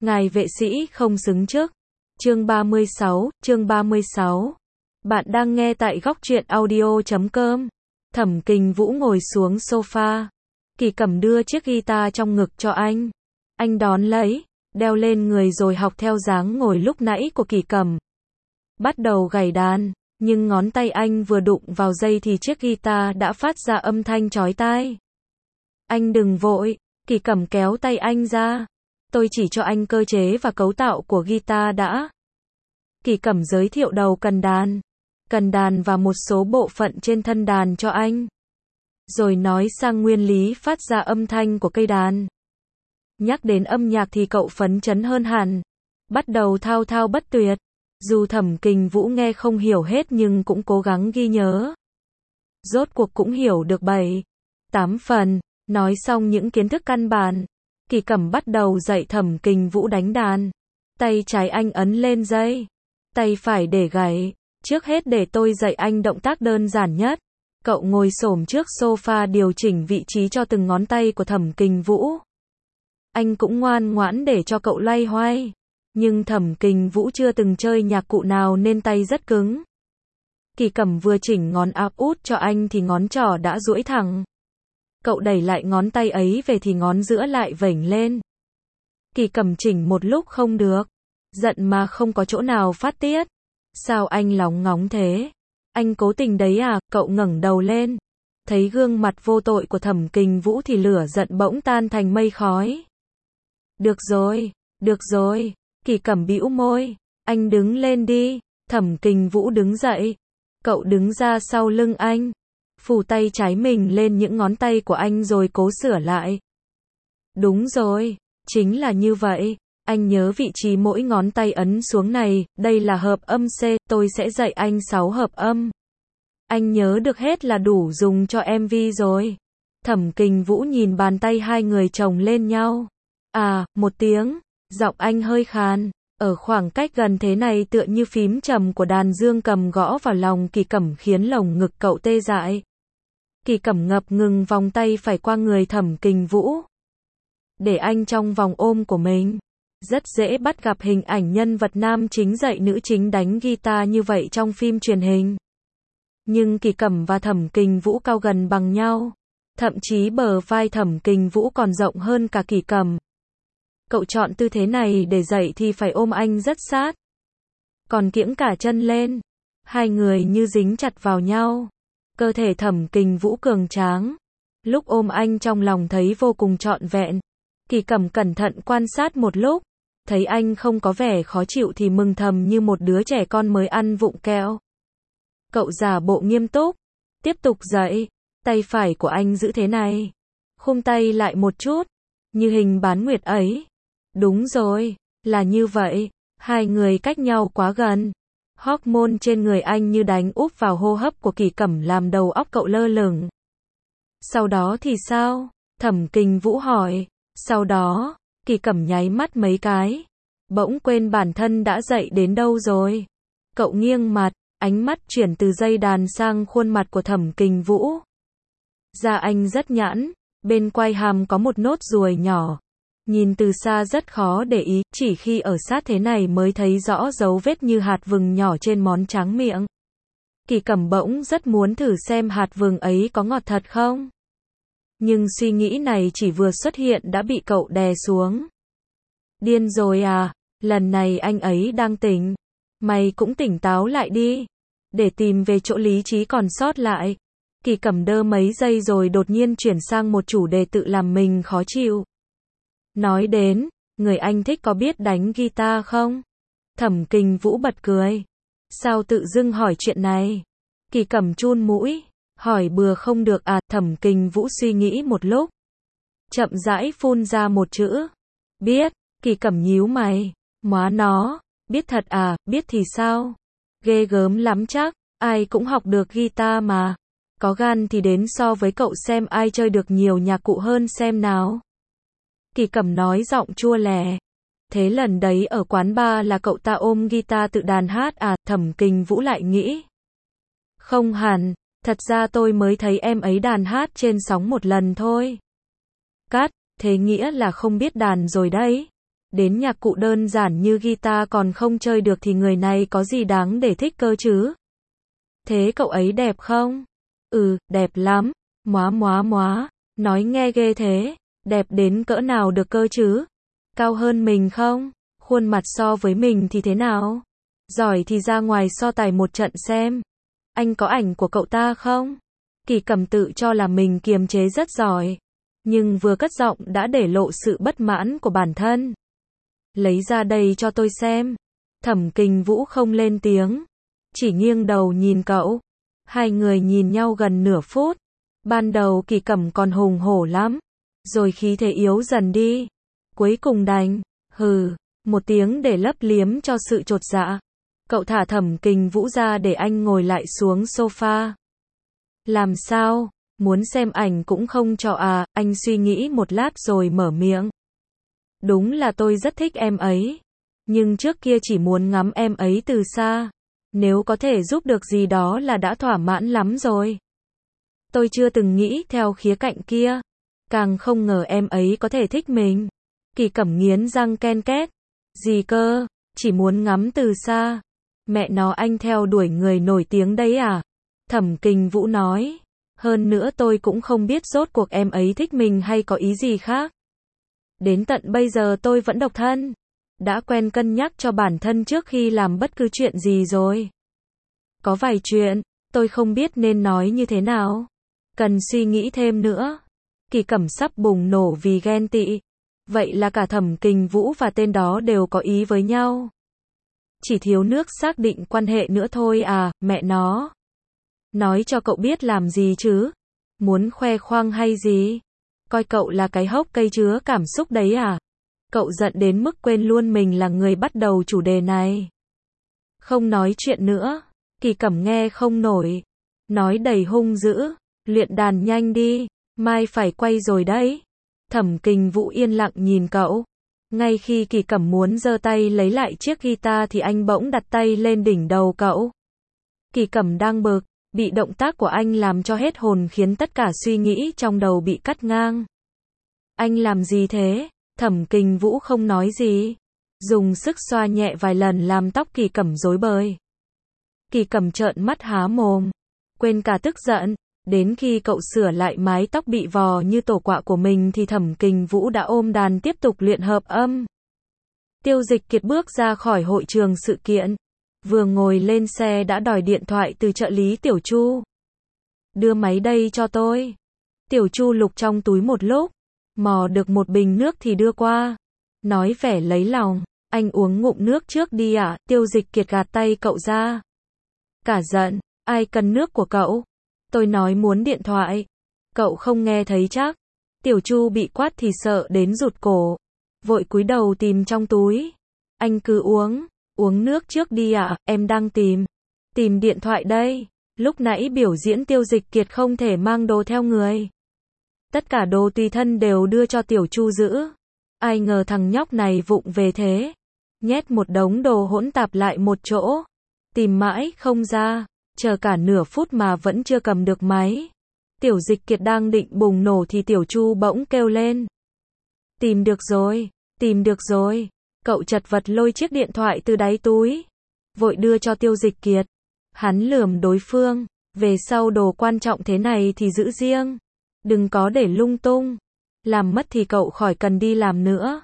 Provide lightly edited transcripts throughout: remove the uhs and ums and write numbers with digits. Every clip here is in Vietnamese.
Ngài vệ sĩ không xứng chức. Chương 36. Bạn đang nghe tại góc truyện audio.com. Thẩm Kình Vũ ngồi xuống sofa. Kỳ Cẩm đưa chiếc guitar trong ngực cho anh. Anh đón lấy, đeo lên người rồi học theo dáng ngồi lúc nãy của Kỳ Cẩm. Bắt đầu gảy đàn, nhưng ngón tay anh vừa đụng vào dây thì chiếc guitar đã phát ra âm thanh chói tai. Anh đừng vội, Kỳ Cẩm kéo tay anh ra. Tôi chỉ cho anh cơ chế và cấu tạo của guitar đã. Kỳ Cẩm giới thiệu đầu cần đàn và một số bộ phận trên thân đàn cho anh. Rồi nói sang nguyên lý phát ra âm thanh của cây đàn. Nhắc đến âm nhạc thì cậu phấn chấn hơn hẳn. Bắt đầu thao thao bất tuyệt. Dù Thẩm Kình Vũ nghe không hiểu hết nhưng cũng cố gắng ghi nhớ. Rốt cuộc cũng hiểu được 7-8 phần. Nói xong những kiến thức căn bản, Kỳ Cẩm bắt đầu dạy Thẩm Kình Vũ đánh đàn. Tay trái anh ấn lên dây, tay phải để gảy. Trước hết để tôi dạy anh động tác đơn giản nhất. Cậu ngồi xổm trước sofa điều chỉnh vị trí cho từng ngón tay của Thẩm Kình Vũ. Anh cũng ngoan ngoãn để cho cậu loay hoay. Nhưng Thẩm Kình Vũ chưa từng chơi nhạc cụ nào nên tay rất cứng. Kỳ Cẩm vừa chỉnh ngón áp út cho anh thì ngón trỏ đã duỗi thẳng. Cậu đẩy lại ngón tay ấy về thì ngón giữa lại vểnh lên. Kỳ Cẩm chỉnh một lúc không được. Giận mà không có chỗ nào phát tiết. Sao anh lóng ngóng thế? Anh cố tình đấy à? Cậu ngẩng đầu lên. Thấy gương mặt vô tội của Thẩm Kình Vũ thì lửa giận bỗng tan thành mây khói. Được rồi. Kỳ Cẩm bĩu môi. Anh đứng lên đi. Thẩm Kình Vũ đứng dậy. Cậu đứng ra sau lưng anh. Phủ tay trái mình lên những ngón tay của anh rồi cố sửa lại. Đúng rồi, chính là như vậy. Anh nhớ vị trí mỗi ngón tay ấn xuống này, đây là hợp âm C, tôi sẽ dạy anh 6 hợp âm. Anh nhớ được hết là đủ dùng cho MV rồi. Thẩm Kình Vũ nhìn bàn tay hai người chồng lên nhau. À, một tiếng, giọng anh hơi khàn. Ở khoảng cách gần thế này tựa như phím trầm của đàn dương cầm gõ vào lòng Kỳ Cẩm khiến lồng ngực cậu tê dại. Kỳ Cẩm ngập ngừng vòng tay phải qua người Thẩm Kình Vũ. Để anh trong vòng ôm của mình. Rất dễ bắt gặp hình ảnh nhân vật nam chính dạy nữ chính đánh guitar như vậy trong phim truyền hình. Nhưng Kỳ Cẩm và Thẩm Kình Vũ cao gần bằng nhau. Thậm chí bờ vai Thẩm Kình Vũ còn rộng hơn cả Kỳ Cẩm. Cậu chọn tư thế này để dạy thì phải ôm anh rất sát. Còn kiễng cả chân lên. Hai người như dính chặt vào nhau. Cơ thể Thẩm Kình Vũ cường tráng. Lúc ôm anh trong lòng thấy vô cùng trọn vẹn. Kỳ Cẩm cẩn thận quan sát một lúc. Thấy anh không có vẻ khó chịu thì mừng thầm như một đứa trẻ con mới ăn vụng kẹo. Cậu giả bộ nghiêm túc. Tiếp tục dạy. Tay phải của anh giữ thế này. Khum tay lại một chút. Như hình bán nguyệt ấy. Đúng rồi, là như vậy. Hai người cách nhau quá gần. Hormone trên người anh như đánh úp vào hô hấp của Kỳ Cẩm làm đầu óc cậu lơ lửng. Sau đó thì sao? Thẩm Kình Vũ hỏi. Sau đó, Kỳ Cẩm nháy mắt mấy cái. Bỗng quên bản thân đã dậy đến đâu rồi. Cậu nghiêng mặt, ánh mắt chuyển từ dây đàn sang khuôn mặt của Thẩm Kình Vũ. Da anh rất nhẵn, bên quai hàm có một nốt ruồi nhỏ. Nhìn từ xa rất khó để ý, chỉ khi ở sát thế này mới thấy rõ dấu vết như hạt vừng nhỏ trên món tráng miệng. Kỳ Cẩm bỗng rất muốn thử xem hạt vừng ấy có ngọt thật không. Nhưng suy nghĩ này chỉ vừa xuất hiện đã bị cậu đè xuống. Điên rồi à, lần này anh ấy đang tỉnh. Mày cũng tỉnh táo lại đi. Để tìm về chỗ lý trí còn sót lại. Kỳ Cẩm đơ mấy giây rồi đột nhiên chuyển sang một chủ đề tự làm mình khó chịu. Nói đến, người anh thích có biết đánh guitar không? Thẩm Kình Vũ bật cười. Sao tự dưng hỏi chuyện này? Kỳ Cẩm chun mũi. Hỏi bừa không được à? Thẩm Kình Vũ suy nghĩ một lúc. Chậm rãi phun ra một chữ. Biết. Kỳ Cẩm nhíu mày. Móa nó. Biết thật à? Biết thì sao? Ghê gớm lắm chắc. Ai cũng học được guitar mà. Có gan thì đến so với cậu xem ai chơi được nhiều nhạc cụ hơn xem nào. Kỳ Cẩm nói giọng chua lè. Thế lần đấy ở quán bar là cậu ta ôm guitar tự đàn hát à? Thẩm Kình Vũ lại nghĩ. Không hẳn, thật ra tôi mới thấy em ấy đàn hát trên sóng một lần thôi. Cắt, thế nghĩa là không biết đàn rồi đấy. Đến nhạc cụ đơn giản như guitar còn không chơi được thì người này có gì đáng để thích cơ chứ? Thế cậu ấy đẹp không? Ừ, đẹp lắm. Móa. Nói nghe ghê thế. Đẹp đến cỡ nào được cơ chứ? Cao hơn mình không? Khuôn mặt so với mình thì thế nào? Giỏi thì ra ngoài so tài một trận xem. Anh có ảnh của cậu ta không? Kỳ Cẩm tự cho là mình kiềm chế rất giỏi. Nhưng vừa cất giọng đã để lộ sự bất mãn của bản thân. Lấy ra đây cho tôi xem. Thẩm Kình Vũ không lên tiếng. Chỉ nghiêng đầu nhìn cậu. Hai người nhìn nhau gần nửa phút. Ban đầu Kỳ Cẩm còn hùng hổ lắm. Rồi khí thế yếu dần đi. Cuối cùng đành, một tiếng để lấp liếm cho sự chột dạ. Cậu thả Thẩm Kình Vũ ra để anh ngồi lại xuống sofa. Làm sao? Muốn xem ảnh cũng không cho à? Anh suy nghĩ một lát rồi mở miệng. Đúng là tôi rất thích em ấy. Nhưng trước kia chỉ muốn ngắm em ấy từ xa. Nếu có thể giúp được gì đó là đã thỏa mãn lắm rồi. Tôi chưa từng nghĩ theo khía cạnh kia. Càng không ngờ em ấy có thể thích mình. Kỳ Cẩm nghiến răng ken két. Gì cơ? Chỉ muốn ngắm từ xa. Mẹ nó, anh theo đuổi người nổi tiếng đấy à? Thẩm Kình Vũ nói. Hơn nữa tôi cũng không biết rốt cuộc em ấy thích mình hay có ý gì khác. Đến tận bây giờ tôi vẫn độc thân. Đã quen cân nhắc cho bản thân trước khi làm bất cứ chuyện gì rồi. Có vài chuyện, tôi không biết nên nói như thế nào. Cần suy nghĩ thêm nữa. Kỳ Cẩm sắp bùng nổ vì ghen tị. Vậy là cả Thẩm Kình Vũ và tên đó đều có ý với nhau. Chỉ thiếu nước xác định quan hệ nữa thôi à, mẹ nó. Nói cho cậu biết làm gì chứ? Muốn khoe khoang hay gì? Coi cậu là cái hốc cây chứa cảm xúc đấy à? Cậu giận đến mức quên luôn mình là người bắt đầu chủ đề này. Không nói chuyện nữa. Kỳ Cẩm nghe không nổi. Nói đầy hung dữ. Luyện đàn nhanh đi. Mai phải quay rồi đấy. Thẩm Kình Vũ yên lặng nhìn cậu. Ngay khi Kỳ Cẩm muốn giơ tay lấy lại chiếc guitar thì anh bỗng đặt tay lên đỉnh đầu cậu. Kỳ Cẩm đang bực. Bị động tác của anh làm cho hết hồn khiến tất cả suy nghĩ trong đầu bị cắt ngang. Anh làm gì thế? Thẩm Kình Vũ không nói gì. Dùng sức xoa nhẹ vài lần làm tóc Kỳ Cẩm rối bời. Kỳ Cẩm trợn mắt há mồm. Quên cả tức giận. Đến khi cậu sửa lại mái tóc bị vò như tổ quạ của mình thì Thẩm Kình Vũ đã ôm đàn tiếp tục luyện hợp âm. Tiêu Dịch Kiệt bước ra khỏi hội trường sự kiện. Vừa ngồi lên xe đã đòi điện thoại từ trợ lý Tiểu Chu. Đưa máy đây cho tôi. Tiểu Chu lục trong túi một lúc. Mò được một bình nước thì đưa qua. Nói vẻ lấy lòng. Anh uống ngụm nước trước đi ạ. Tiêu Dịch Kiệt gạt tay cậu ra. Cả giận. Ai cần nước của cậu? Tôi nói muốn điện thoại. Cậu không nghe thấy chắc. Tiểu Chu bị quát thì sợ đến rụt cổ. Vội cúi đầu tìm trong túi. Anh cứ uống. Uống nước trước đi ạ, em đang tìm. Tìm điện thoại đây. Lúc nãy biểu diễn Tiêu Dịch Kiệt không thể mang đồ theo người. Tất cả đồ tùy thân đều đưa cho Tiểu Chu giữ. Ai ngờ thằng nhóc này vụng về thế. Nhét một đống đồ hỗn tạp lại một chỗ. Tìm mãi không ra. Chờ cả nửa phút mà vẫn chưa cầm được máy. Tiểu Dịch Kiệt đang định bùng nổ thì Tiểu Chu bỗng kêu lên. Tìm được rồi. Tìm được rồi. Cậu chật vật lôi chiếc điện thoại từ đáy túi. Vội đưa cho Tiêu Dịch Kiệt. Hắn lườm đối phương. Về sau đồ quan trọng thế này thì giữ riêng. Đừng có để lung tung. Làm mất thì cậu khỏi cần đi làm nữa.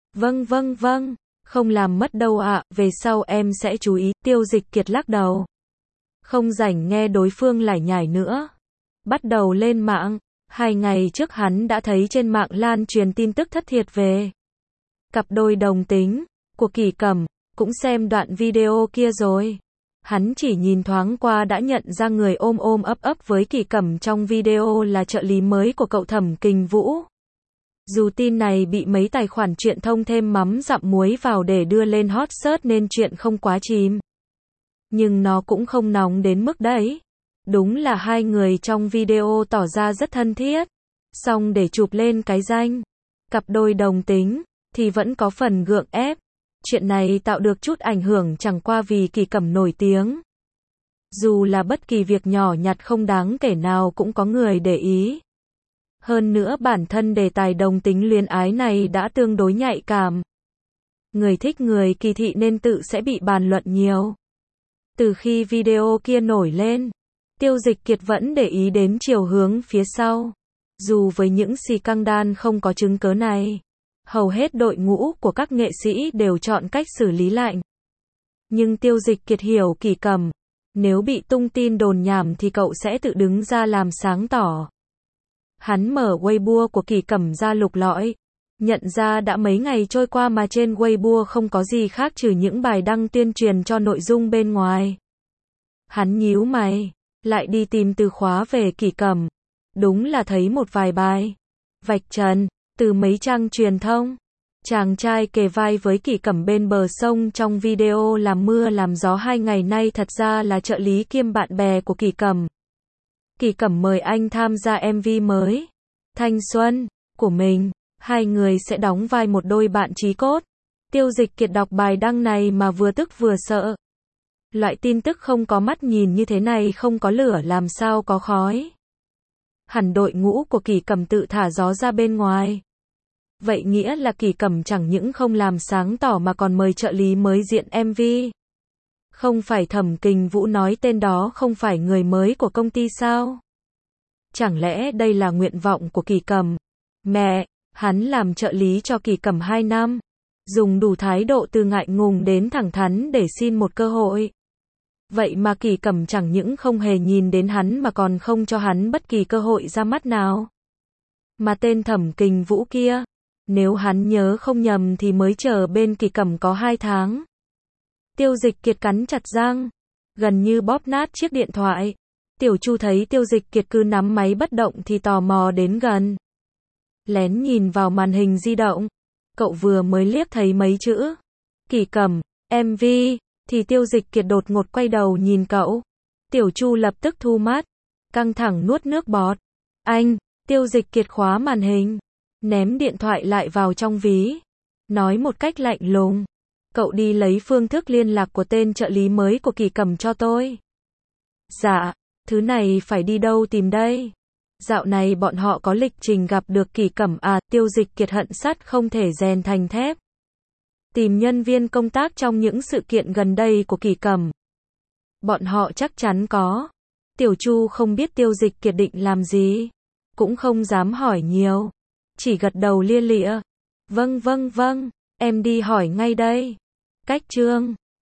Vâng. Không làm mất đâu ạ, về sau em sẽ chú ý. Tiêu Dịch Kiệt lắc đầu. Không rảnh nghe đối phương lải nhải nữa. Bắt đầu lên mạng. 2 ngày trước hắn đã thấy trên mạng lan truyền tin tức thất thiệt về cặp đôi đồng tính của Kỳ Cẩm, cũng xem đoạn video kia rồi. Hắn chỉ nhìn thoáng qua đã nhận ra người ôm ấp với Kỳ Cẩm trong video là trợ lý mới của cậu Thẩm Kình Vũ. Dù tin này bị mấy tài khoản truyện thông thêm mắm dặm muối vào để đưa lên hot search nên chuyện không quá chìm. Nhưng nó cũng không nóng đến mức đấy. Đúng là hai người trong video tỏ ra rất thân thiết. Song để chụp lên cái danh cặp đôi đồng tính thì vẫn có phần gượng ép. Chuyện này tạo được chút ảnh hưởng chẳng qua vì Kỳ Cẩm nổi tiếng. Dù là bất kỳ việc nhỏ nhặt không đáng kể nào cũng có người để ý. Hơn nữa bản thân đề tài đồng tính luyến ái này đã tương đối nhạy cảm. Người thích người kỳ thị nên tự sẽ bị bàn luận nhiều. Từ khi video kia nổi lên, Tiêu Dịch Kiệt vẫn để ý đến chiều hướng phía sau. Dù với những scandal không có chứng cớ này, hầu hết đội ngũ của các nghệ sĩ đều chọn cách xử lý lạnh. Nhưng Tiêu Dịch Kiệt hiểu Kỷ Cẩm, nếu bị tung tin đồn nhảm thì cậu sẽ tự đứng ra làm sáng tỏ. Hắn mở Weibo của Kỷ Cẩm ra lục lọi, nhận ra đã mấy ngày trôi qua mà trên Weibo không có gì khác trừ những bài đăng tuyên truyền cho nội dung bên ngoài. Hắn nhíu mày, lại đi tìm từ khóa về Kỷ Cẩm. Đúng là thấy một vài bài vạch trần từ mấy trang truyền thông. Chàng trai kề vai với Kỷ Cẩm bên bờ sông trong video làm mưa làm gió 2 ngày nay thật ra là trợ lý kiêm bạn bè của Kỷ Cẩm. Kỷ Cẩm mời anh tham gia MV mới Thanh Xuân của mình, hai người sẽ đóng vai một đôi bạn chí cốt. Tiêu Dịch Kiệt đọc bài đăng này mà vừa tức vừa sợ. Loại tin tức không có mắt nhìn như thế này không có lửa làm sao có khói. Hẳn đội ngũ của Kỷ Cẩm tự thả gió ra bên ngoài. Vậy nghĩa là Kỷ Cẩm chẳng những không làm sáng tỏ mà còn mời trợ lý mới diện MV. Không phải Thẩm Kình Vũ nói tên đó không phải người mới của công ty sao? Chẳng lẽ đây là nguyện vọng của Kỷ Cẩm? Mẹ, hắn làm trợ lý cho Kỷ Cẩm 2 năm. Dùng đủ thái độ từ ngại ngùng đến thẳng thắn để xin một cơ hội. Vậy mà Kỷ Cẩm chẳng những không hề nhìn đến hắn mà còn không cho hắn bất kỳ cơ hội ra mắt nào. Mà tên Thẩm Kình Vũ kia, nếu hắn nhớ không nhầm thì mới chờ bên Kỷ Cẩm có 2 tháng. Tiêu Dịch Kiệt cắn chặt răng, gần như bóp nát chiếc điện thoại. Tiểu Chu thấy Tiêu Dịch Kiệt cứ nắm máy bất động thì tò mò đến gần. Lén nhìn vào màn hình di động. Cậu vừa mới liếc thấy mấy chữ Kỷ Cẩm, MV, thì Tiêu Dịch Kiệt đột ngột quay đầu nhìn cậu. Tiểu Chu lập tức thu mắt, căng thẳng nuốt nước bọt. Anh, Tiêu Dịch Kiệt khóa màn hình, ném điện thoại lại vào trong ví. Nói một cách lạnh lùng, cậu đi lấy phương thức liên lạc của tên trợ lý mới của Kỷ Cẩm cho tôi. Dạ, thứ này phải đi đâu tìm đây? Dạo này bọn họ có lịch trình gặp được Kỷ Cẩm à? Tiêu Dịch Kiệt hận sắt không thể rèn thành thép. Tìm nhân viên công tác trong những sự kiện gần đây của Kỷ Cẩm. Bọn họ chắc chắn có. Tiểu Chu không biết Tiêu Dịch Kiệt định làm gì, cũng không dám hỏi nhiều, chỉ gật đầu lia lịa. Vâng, em đi hỏi ngay đây. Cách chương